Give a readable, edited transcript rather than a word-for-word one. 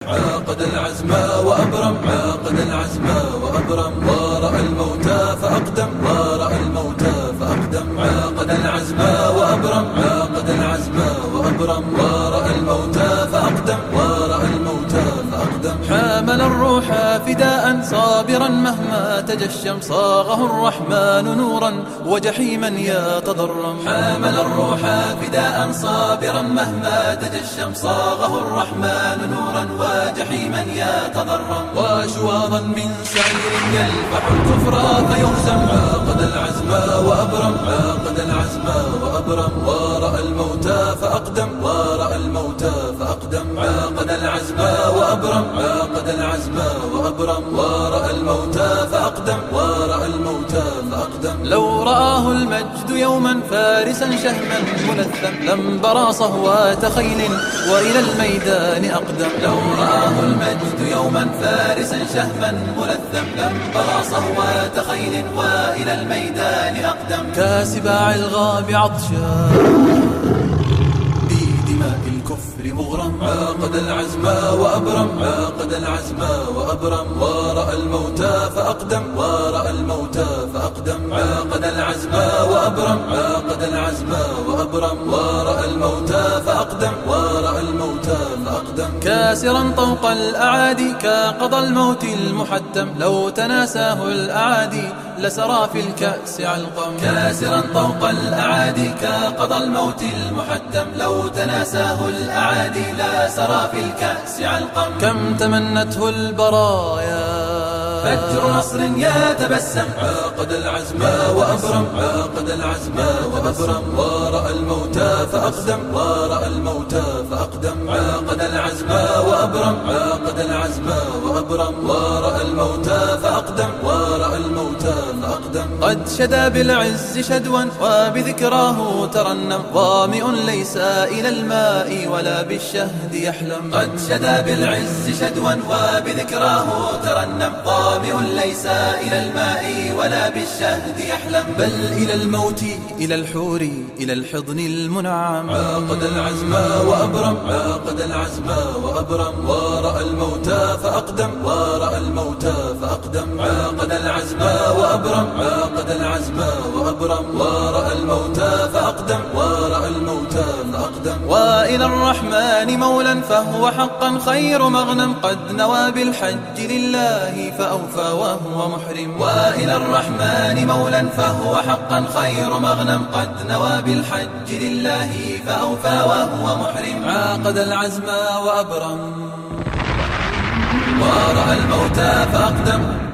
عاقد العزم وأبرم، عاقد العزم وأبرم، ورأى الموتى فأقدم، ورأى الموتى فأقدم، عاقد العزم وأبرم، عاقد العزم وأبرم، ورأى الموتى فأقدم، ورأى الموتى فأقدم. حامل الروح فداء صابرا مهما تجشم، صاغه الرحمن نورا وجحيما يتضرم. حامل الروح فداء صابرا مهما تجشم، صاغه الرحمن نورا وجحيما يتضرم. وشواظا من سعير يلفح الكفر فيهزم، عاقد العزم وأبرم، عاقد العزم وأبرم، ورأى الموتى فأقدم، ورأى الموتى فأقدم، عاقد العزم وأبرم، عاقد العزم وأبرم، ورأى الموتى فأقدم، ورأى الموتى فأقدم. لو رآه المجد يوما فارسا شهما ملثم، لم برى صهوات خيل وإلى الميدان أقدم. لو رآه المجد يوما فارسا شهما ملثم، لم برى صهوات خيل وإلى الميدان أقدم. كاسباع الغاب عطشا بدماء الكفر مغرم، عاقد العزم وأبرم، عاقد العزم وأبرم، ورأى الموتى فأقدم، ورأى الموتى فأقدم، عاقد العزم وأبرم، عاقد العزم وأبرم، ورأى الموتى فأقدم، ورأى الموتى فأقدم. كاسرا طوق الأعادي كقضى الموت المحتم، لو تناساه الأعادي لسرى في الكأس علقم. كاسرا طوق الأعادي كقضى الموت المحتم، لو تناساه الأعادي لسرى في الكأس علقم. كم تمنته البرايا فجر نصر يتبسم، عاقد العزم وأبرم، عاقد العزم وأبرم، ورأى الموتى فأقدم، ورأى الموتى فأقدم، عاقد العزم وأبرم، عاقد العزم وأبرم، ورأى الموتى فأقدم، ورأى الموتى فأقدم. قد شدا بالعز شدوا وبذكراه ترنم، ظامئ ليس إلى الماء ولا بالشهد يحلم. قد شدا بالعز شدوا وبذكراه ترنم، ظامئ ليس إلى الماء ولا بالشهد يحلم. بل إلى الموت، إلى الحور، إلى الحضن المنعم. عاقد العزم وأبرم، عاقد العزم وأبرم، ورأى الموتى فأقدم، ورأى الموتى فأقدم، عاقد العزم وأبرم، عاقد العزم وأبرم، ورأى الموتى فأقدم، ورأى الموتى فأقدم. وإلى الرحمن مولا فهو حقا خير مغنم، قد نوى بالحج لله فأوفى وهو محرم. وإلى الرحمن مولا فهو حقا خير مغنم، قد نوى بالحج لله فأوفى وهو محرم. عاقد العزم وأبرم، ورأى الموتى فأقدم.